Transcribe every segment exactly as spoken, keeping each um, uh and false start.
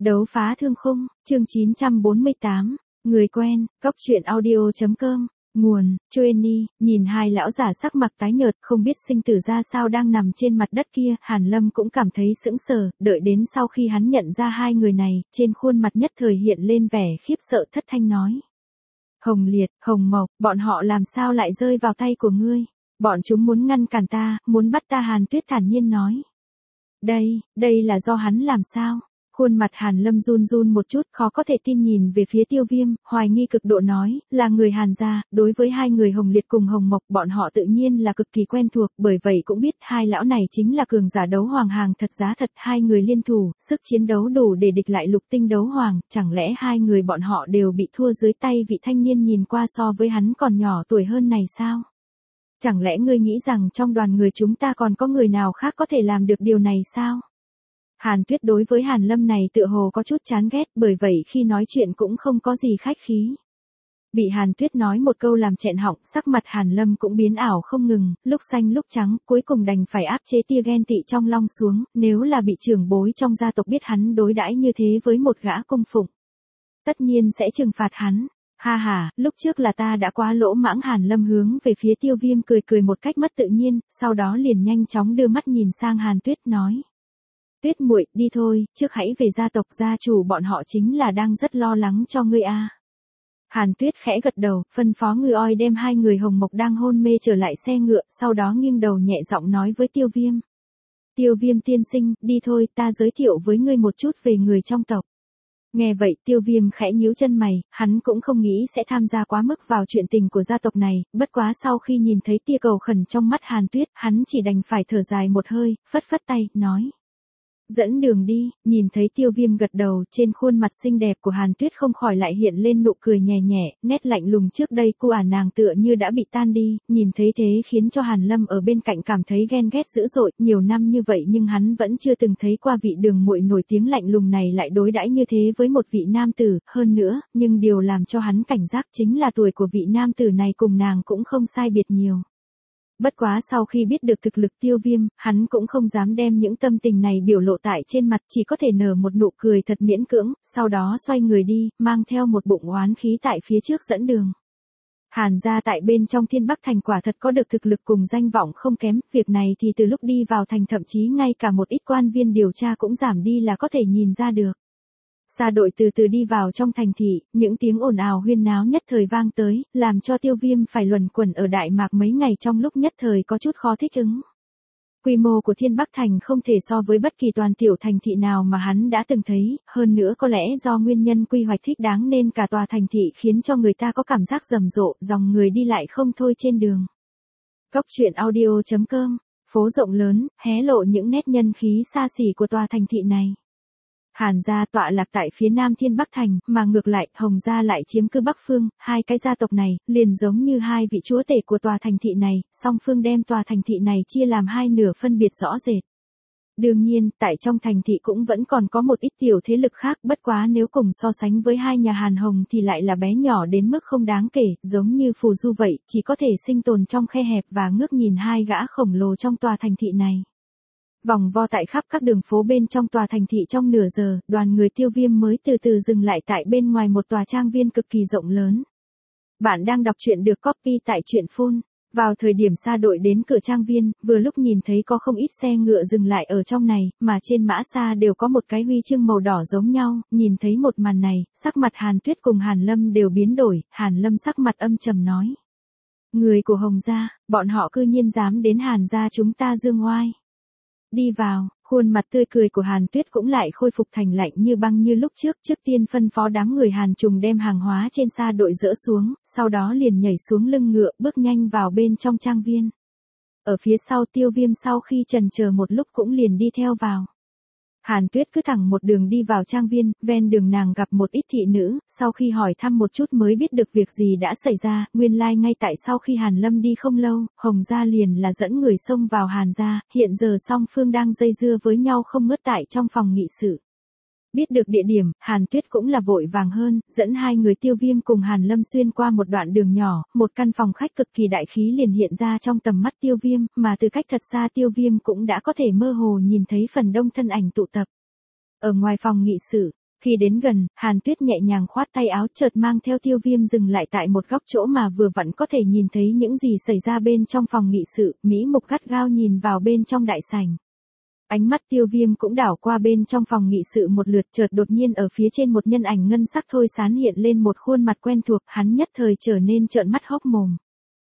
Đấu phá thương khung, chương chín trăm bốn mươi tám, người quen, cóc truyện audio.com, nguồn, Chueni, nhìn hai lão giả sắc mặt tái nhợt, không biết sinh tử ra sao đang nằm trên mặt đất kia, Hàn Lâm cũng cảm thấy sững sờ, đợi đến sau khi hắn nhận ra hai người này, trên khuôn mặt nhất thời hiện lên vẻ khiếp sợ, thất thanh nói. Hồng Liệt, Hồng Mộc, bọn họ làm sao lại rơi vào tay của ngươi? Bọn chúng muốn ngăn cản ta, muốn bắt ta. Hàn Tuyết thản nhiên nói. Đây, đây là do hắn làm sao? Khuôn mặt Hàn Lâm run run một chút, khó có thể tin nhìn về phía Tiêu Viêm, hoài nghi cực độ nói, là người Hàn gia. Đối với hai người Hồng Liệt cùng Hồng Mộc, bọn họ tự nhiên là cực kỳ quen thuộc, bởi vậy cũng biết hai lão này chính là cường giả đấu hoàng hàng thật giá thật, hai người liên thủ, sức chiến đấu đủ để địch lại lục tinh đấu hoàng, chẳng lẽ hai người bọn họ đều bị thua dưới tay vị thanh niên nhìn qua so với hắn còn nhỏ tuổi hơn này sao? Chẳng lẽ ngươi nghĩ rằng trong đoàn người chúng ta còn có người nào khác có thể làm được điều này sao? Hàn Tuyết đối với Hàn Lâm này tựa hồ có chút chán ghét, bởi vậy khi nói chuyện cũng không có gì khách khí. Bị Hàn Tuyết nói một câu làm chẹn họng, sắc mặt Hàn Lâm cũng biến ảo không ngừng, lúc xanh lúc trắng, cuối cùng đành phải áp chế tia ghen tị trong long xuống, nếu là bị trưởng bối trong gia tộc biết hắn đối đãi như thế với một gã cung phụng, tất nhiên sẽ trừng phạt hắn. Ha ha, lúc trước là ta đã quá lỗ mãng. Hàn Lâm hướng về phía Tiêu Viêm cười cười một cách mất tự nhiên, sau đó liền nhanh chóng đưa mắt nhìn sang Hàn Tuyết nói. Tuyết muội, đi thôi, trước hãy về gia tộc, gia chủ bọn họ chính là đang rất lo lắng cho ngươi a. À. Hàn Tuyết khẽ gật đầu, phân phó người oi đem hai người Hồng Mộc đang hôn mê trở lại xe ngựa, sau đó nghiêng đầu nhẹ giọng nói với Tiêu Viêm. Tiêu Viêm tiên sinh, đi thôi, ta giới thiệu với ngươi một chút về người trong tộc. Nghe vậy, Tiêu Viêm khẽ nhíu chân mày, hắn cũng không nghĩ sẽ tham gia quá mức vào chuyện tình của gia tộc này, bất quá sau khi nhìn thấy tia cầu khẩn trong mắt Hàn Tuyết, hắn chỉ đành phải thở dài một hơi, phất phất tay, nói. Dẫn đường đi. Nhìn thấy Tiêu Viêm gật đầu, trên khuôn mặt xinh đẹp của Hàn Tuyết không khỏi lại hiện lên nụ cười nhẹ nhẹ, nét lạnh lùng trước đây cô ả nàng tựa như đã bị tan đi, nhìn thấy thế khiến cho Hàn Lâm ở bên cạnh cảm thấy ghen ghét dữ dội, nhiều năm như vậy nhưng hắn vẫn chưa từng thấy qua vị đường muội nổi tiếng lạnh lùng này lại đối đãi như thế với một vị nam tử, hơn nữa, nhưng điều làm cho hắn cảnh giác chính là tuổi của vị nam tử này cùng nàng cũng không sai biệt nhiều. Bất quá sau khi biết được thực lực Tiêu Viêm, hắn cũng không dám đem những tâm tình này biểu lộ tại trên mặt, chỉ có thể nở một nụ cười thật miễn cưỡng, sau đó xoay người đi, mang theo một bụng oán khí tại phía trước dẫn đường. Hàn gia tại bên trong Thiên Bắc Thành quả thật có được thực lực cùng danh vọng không kém, việc này thì từ lúc đi vào thành thậm chí ngay cả một ít quan viên điều tra cũng giảm đi là có thể nhìn ra được. Xa đội từ từ đi vào trong thành thị, những tiếng ồn ào huyên náo nhất thời vang tới, làm cho Tiêu Viêm phải luẩn quẩn ở Đại Mạc mấy ngày trong lúc nhất thời có chút khó thích ứng. Quy mô của Thiên Bắc Thành không thể so với bất kỳ toàn tiểu thành thị nào mà hắn đã từng thấy, hơn nữa có lẽ do nguyên nhân quy hoạch thích đáng nên cả tòa thành thị khiến cho người ta có cảm giác rầm rộ, dòng người đi lại không thôi trên đường. Cóc truyện audio.com, phố rộng lớn, hé lộ những nét nhân khí xa xỉ của tòa thành thị này. Hàn gia tọa lạc tại phía nam Thiên Bắc Thành, mà ngược lại, Hồng gia lại chiếm cứ Bắc Phương, hai cái gia tộc này, liền giống như hai vị chúa tể của tòa thành thị này, song phương đem tòa thành thị này chia làm hai nửa phân biệt rõ rệt. Đương nhiên, tại trong thành thị cũng vẫn còn có một ít tiểu thế lực khác, bất quá nếu cùng so sánh với hai nhà Hàn Hồng thì lại là bé nhỏ đến mức không đáng kể, giống như phù du vậy, chỉ có thể sinh tồn trong khe hẹp và ngước nhìn hai gã khổng lồ trong tòa thành thị này. Vòng vo tại khắp các đường phố bên trong tòa thành thị trong nửa giờ, đoàn người Tiêu Viêm mới từ từ dừng lại tại bên ngoài một tòa trang viên cực kỳ rộng lớn. Bạn đang đọc truyện được copy tại truyện phun. Vào thời điểm xa đội đến cửa trang viên, vừa lúc nhìn thấy có không ít xe ngựa dừng lại ở trong này, mà trên mã xa đều có một cái huy chương màu đỏ giống nhau, nhìn thấy một màn này, sắc mặt Hàn Tuyết cùng Hàn Lâm đều biến đổi, Hàn Lâm sắc mặt âm trầm nói. Người của Hồng gia, bọn họ cư nhiên dám đến Hàn gia chúng ta dương oai. Đi vào, khuôn mặt tươi cười của Hàn Tuyết cũng lại khôi phục thành lạnh như băng như lúc trước, trước tiên phân phó đám người Hàn Trùng đem hàng hóa trên xa đội dỡ xuống, sau đó liền nhảy xuống lưng ngựa, bước nhanh vào bên trong trang viên. Ở phía sau Tiêu Viêm sau khi chần chờ một lúc cũng liền đi theo vào. Hàn Tuyết cứ thẳng một đường đi vào trang viên, ven đường nàng gặp một ít thị nữ, sau khi hỏi thăm một chút mới biết được việc gì đã xảy ra, nguyên lai like ngay tại sau khi Hàn Lâm đi không lâu, Hồng gia liền là dẫn người xông vào Hàn gia, hiện giờ song phương đang dây dưa với nhau không ngớt tại trong phòng nghị sự. Biết được địa điểm, Hàn Tuyết cũng là vội vàng hơn, dẫn hai người Tiêu Viêm cùng Hàn Lâm xuyên qua một đoạn đường nhỏ, một căn phòng khách cực kỳ đại khí liền hiện ra trong tầm mắt Tiêu Viêm, mà từ cách thật xa Tiêu Viêm cũng đã có thể mơ hồ nhìn thấy phần đông thân ảnh tụ tập. Ở ngoài phòng nghị sự, Khi đến gần, Hàn Tuyết nhẹ nhàng khoát tay áo, chợt mang theo Tiêu Viêm dừng lại tại một góc chỗ mà vừa vặn có thể nhìn thấy những gì xảy ra bên trong phòng nghị sự, mỹ mục gắt gao nhìn vào bên trong đại sảnh. Ánh mắt Tiêu Viêm cũng đảo qua bên trong phòng nghị sự một lượt, chợt đột nhiên ở phía trên một nhân ảnh ngân sắc thôi sán hiện lên một khuôn mặt quen thuộc, hắn nhất thời trở nên trợn mắt hốc mồm.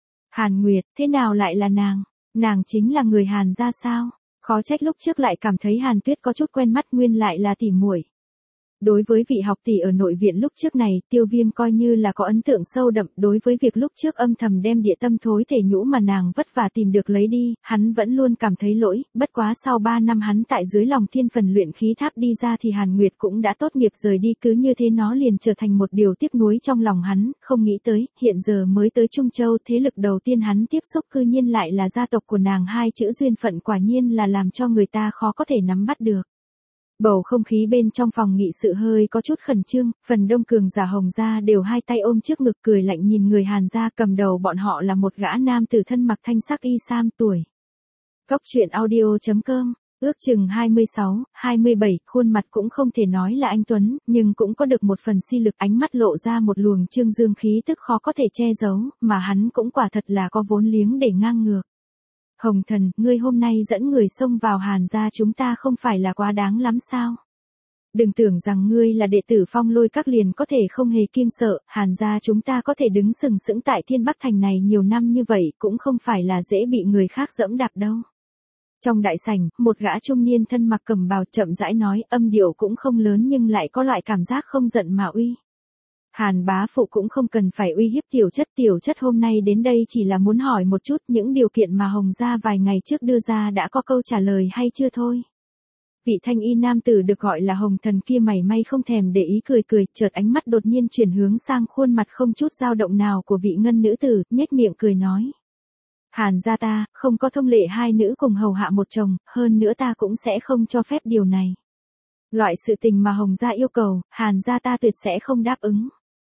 Hàn Nguyệt, thế nào lại là nàng? Nàng chính là người Hàn gia sao? Khó trách lúc trước lại cảm thấy Hàn Tuyết có chút quen mắt, nguyên lại là tỉ muội. Đối với vị học tỷ ở nội viện lúc trước này, Tiêu Viêm coi như là có ấn tượng sâu đậm. Đối với việc lúc trước âm thầm đem địa tâm thối thể nhũ mà nàng vất vả tìm được lấy đi, hắn vẫn luôn cảm thấy lỗi. Bất quá sau ba năm hắn tại dưới lòng thiên phần luyện khí tháp đi ra thì Hàn Nguyệt cũng đã tốt nghiệp rời đi, cứ như thế nó liền trở thành một điều tiếc nuối trong lòng hắn. Không nghĩ tới, hiện giờ mới tới Trung Châu, thế lực đầu tiên hắn tiếp xúc cư nhiên lại là gia tộc của nàng, hai chữ duyên phận quả nhiên là làm cho người ta khó có thể nắm bắt được. Bầu không khí bên trong phòng nghị sự hơi có chút khẩn trương, phần đông cường giả Hồng gia đều hai tay ôm trước ngực cười lạnh nhìn người Hàn gia, cầm đầu bọn họ là một gã nam tử thân mặc thanh sắc y sam tuổi. Cốc truyện audio chấm com, ước chừng hai mươi sáu, hai mươi bảy, khuôn mặt cũng không thể nói là anh tuấn, nhưng cũng có được một phần si lực, ánh mắt lộ ra một luồng trương dương khí tức khó có thể che giấu, mà hắn cũng quả thật là có vốn liếng để ngang ngược. Hồng Thần, ngươi hôm nay dẫn người xông vào Hàn gia chúng ta không phải là quá đáng lắm sao? Đừng tưởng rằng ngươi là đệ tử Phong Lôi Các liền có thể không hề kiêng sợ, Hàn gia chúng ta có thể đứng sừng sững tại Thiên Bắc Thành này nhiều năm như vậy cũng không phải là dễ bị người khác dẫm đạp đâu. Trong đại sảnh, một gã trung niên thân mặc cẩm bào chậm rãi nói, âm điệu cũng không lớn nhưng lại có loại cảm giác không giận mà uy. Hàn bá phụ cũng không cần phải uy hiếp tiểu chất, tiểu chất hôm nay đến đây chỉ là muốn hỏi một chút những điều kiện mà Hồng gia vài ngày trước đưa ra đã có câu trả lời hay chưa thôi. Vị thanh y nam tử được gọi là Hồng Thần kia mảy may không thèm để ý, cười cười, chợt ánh mắt đột nhiên chuyển hướng sang khuôn mặt không chút dao động nào của vị ngân nữ tử, nhếch miệng cười nói. Hàn gia ta, không có thông lệ hai nữ cùng hầu hạ một chồng, hơn nữa ta cũng sẽ không cho phép điều này. Loại sự tình mà Hồng gia yêu cầu, Hàn gia ta tuyệt sẽ không đáp ứng.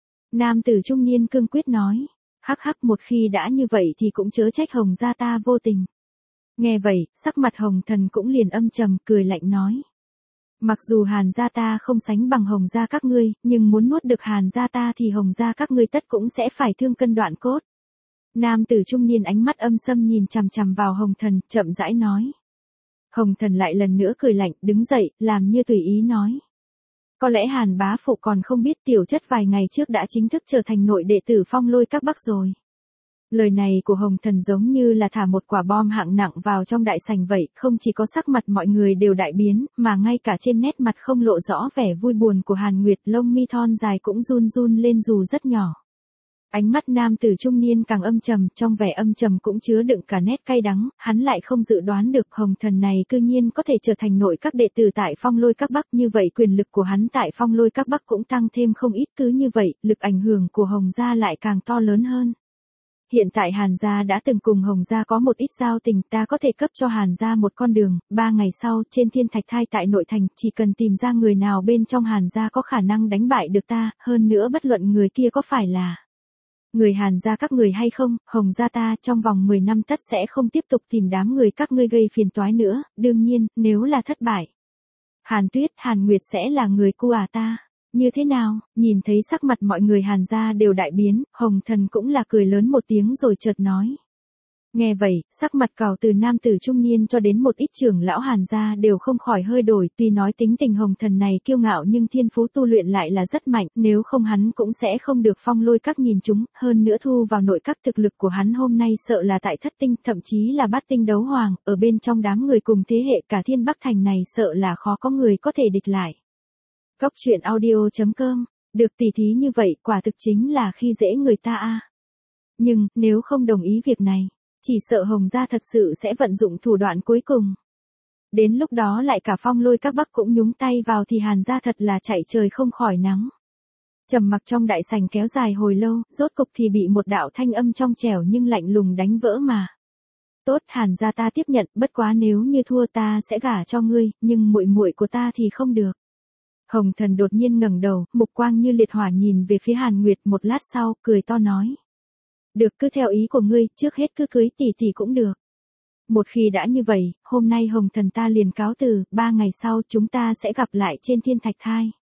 Nam tử trung niên cương quyết nói, hắc hắc, một khi đã như vậy thì cũng chớ trách Hồng gia ta vô tình. Nghe vậy, sắc mặt Hồng Thần cũng liền âm trầm, cười lạnh nói. Mặc dù Hàn gia ta không sánh bằng Hồng gia các ngươi, nhưng muốn nuốt được Hàn gia ta thì Hồng gia các ngươi tất cũng sẽ phải thương cân đoạn cốt. Nam tử trung niên ánh mắt âm sâm nhìn chằm chằm vào Hồng Thần, chậm rãi nói. Hồng Thần lại lần nữa cười lạnh, đứng dậy, làm như tùy ý nói. Có lẽ Hàn bá phụ còn không biết tiểu chất vài ngày trước đã chính thức trở thành nội đệ tử Phong Lôi Các Bắc rồi. Lời này của Hồng Thần giống như là thả một quả bom hạng nặng vào trong đại sảnh vậy, không chỉ có sắc mặt mọi người đều đại biến, mà ngay cả trên nét mặt không lộ rõ vẻ vui buồn của Hàn Nguyệt, lông mi thon dài cũng run run lên dù rất nhỏ. Ánh mắt nam tử trung niên càng âm trầm, trong vẻ âm trầm cũng chứa đựng cả nét cay đắng, hắn lại không dự đoán được Hồng Thần này cư nhiên có thể trở thành nội các đệ tử tại Phong Lôi Các Bắc, như vậy quyền lực của hắn tại Phong Lôi Các Bắc cũng tăng thêm không ít, cứ như vậy, lực ảnh hưởng của Hồng gia lại càng to lớn hơn. Hiện tại Hàn gia đã từng cùng Hồng gia có một ít giao tình, ta có thể cấp cho Hàn gia một con đường, ba ngày sau, trên Thiên Thạch Thai tại nội thành, chỉ cần tìm ra người nào bên trong Hàn gia có khả năng đánh bại được ta, hơn nữa bất luận người kia có phải là người Hàn gia các người hay không, Hồng gia ta trong vòng mười năm tất sẽ không tiếp tục tìm đám người các ngươi gây phiền toái nữa, đương nhiên, nếu là thất bại. Hàn Tuyết, Hàn Nguyệt sẽ là người cu à ta. Như thế nào, nhìn thấy sắc mặt mọi người Hàn gia đều đại biến, Hồng Thần cũng là cười lớn một tiếng rồi chợt nói. Nghe vậy, sắc mặt cào từ nam tử trung niên cho đến một ít trưởng lão Hàn gia đều không khỏi hơi đổi, tuy nói tính tình Hồng Thần này kiêu ngạo nhưng thiên phú tu luyện lại là rất mạnh, nếu không hắn cũng sẽ không được Phong Lôi Các nhìn chúng, hơn nữa thu vào nội các thực lực của hắn hôm nay sợ là tại thất tinh, thậm chí là bát tinh đấu hoàng, ở bên trong đám người cùng thế hệ cả Thiên Bắc Thành này sợ là khó có người có thể địch lại. Cốc truyện audio chấm com, được tỉ thí như vậy quả thực chính là khi dễ người ta a. Nhưng, nếu không đồng ý việc này, chỉ sợ Hồng gia thật sự sẽ vận dụng thủ đoạn cuối cùng. Đến lúc đó lại cả Phong Lôi Các Bắc cũng nhúng tay vào thì Hàn gia thật là chạy trời không khỏi nắng. Trầm mặc trong đại sảnh kéo dài hồi lâu, rốt cục thì bị một đạo thanh âm trong trẻo nhưng lạnh lùng đánh vỡ mà. Tốt, Hàn gia ta tiếp nhận, bất quá nếu như thua ta sẽ gả cho ngươi, nhưng muội muội của ta thì không được. Hồng Thần đột nhiên ngẩng đầu, mục quang như liệt hỏa nhìn về phía Hàn Nguyệt, một lát sau, cười to nói. Được, cứ theo ý của ngươi, trước hết cứ cưới tỷ tỷ cũng được. Một khi đã như vậy, hôm nay Hồng Thần ta liền cáo từ, ba ngày sau chúng ta sẽ gặp lại trên Thiên Thạch Thai.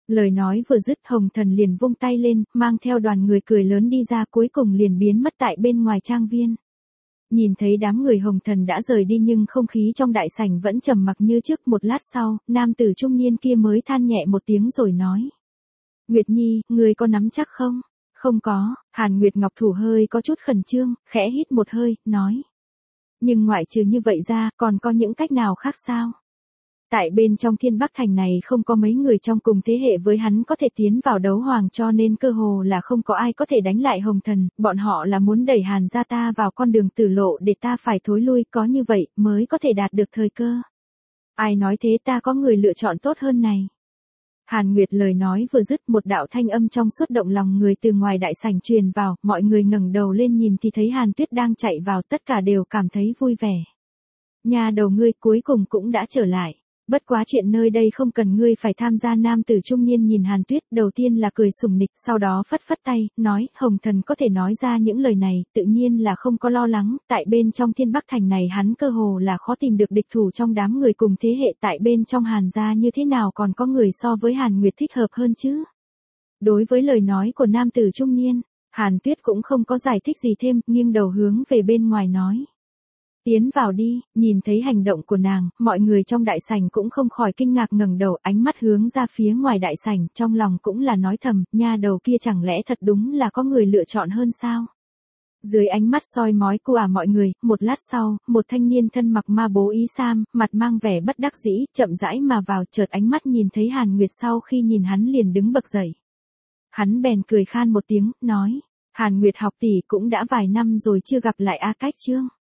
Lời nói vừa dứt Hồng Thần liền vung tay lên, mang theo đoàn người cười lớn đi ra cuối cùng liền biến mất tại bên ngoài trang viên. Nhìn thấy đám người Hồng Thần đã rời đi nhưng không khí trong đại sảnh vẫn trầm mặc như trước. Một lát sau, nam tử trung niên kia mới than nhẹ một tiếng rồi nói. Nguyệt Nhi, ngươi có nắm chắc không? Không có, Hàn Nguyệt Ngọc thủ hơi có chút khẩn trương, khẽ hít một hơi, nói. Nhưng ngoại trừ như vậy ra, còn có những cách nào khác sao? Tại bên trong Thiên Bắc Thành này không có mấy người trong cùng thế hệ với hắn có thể tiến vào đấu hoàng cho nên cơ hồ là không có ai có thể đánh lại Hồng Thần, bọn họ là muốn đẩy Hàn gia ta vào con đường tử lộ để ta phải thối lui, có như vậy mới có thể đạt được thời cơ. Ai nói thế, ta có người lựa chọn tốt hơn này. Hàn Nguyệt lời nói vừa dứt, một đạo thanh âm trong suốt động lòng người từ ngoài đại sảnh truyền vào, mọi người ngẩng đầu lên nhìn thì thấy Hàn Tuyết đang chạy vào, tất cả đều cảm thấy vui vẻ. Nhà đầu ngươi cuối cùng cũng đã trở lại. Bất quá chuyện nơi đây không cần ngươi phải tham gia. Nam tử trung niên nhìn Hàn Tuyết đầu tiên là cười sùng nịch, sau đó phất phất tay, nói, Hồng Thần có thể nói ra những lời này, tự nhiên là không có lo lắng, tại bên trong Thiên Bắc Thành này hắn cơ hồ là khó tìm được địch thủ trong đám người cùng thế hệ, tại bên trong Hàn gia như thế nào còn có người so với Hàn Nguyệt thích hợp hơn chứ. Đối với lời nói của nam tử trung niên, Hàn Tuyết cũng không có giải thích gì thêm, nghiêng đầu hướng về bên ngoài nói. Tiến vào đi. Nhìn thấy hành động của nàng, mọi người trong đại sảnh cũng không khỏi kinh ngạc ngẩng đầu, ánh mắt hướng ra phía ngoài đại sảnh, trong lòng cũng là nói thầm, nha đầu kia chẳng lẽ thật đúng là có người lựa chọn hơn sao? Dưới ánh mắt soi mói của à mọi người, một lát sau, một thanh niên thân mặc ma bố ý sam, mặt mang vẻ bất đắc dĩ, chậm rãi mà vào, chợt ánh mắt nhìn thấy Hàn Nguyệt, sau khi nhìn hắn liền đứng bật dậy. Hắn bèn cười khan một tiếng, nói, Hàn Nguyệt học tỷ cũng đã vài năm rồi chưa gặp lại A Cách Trương.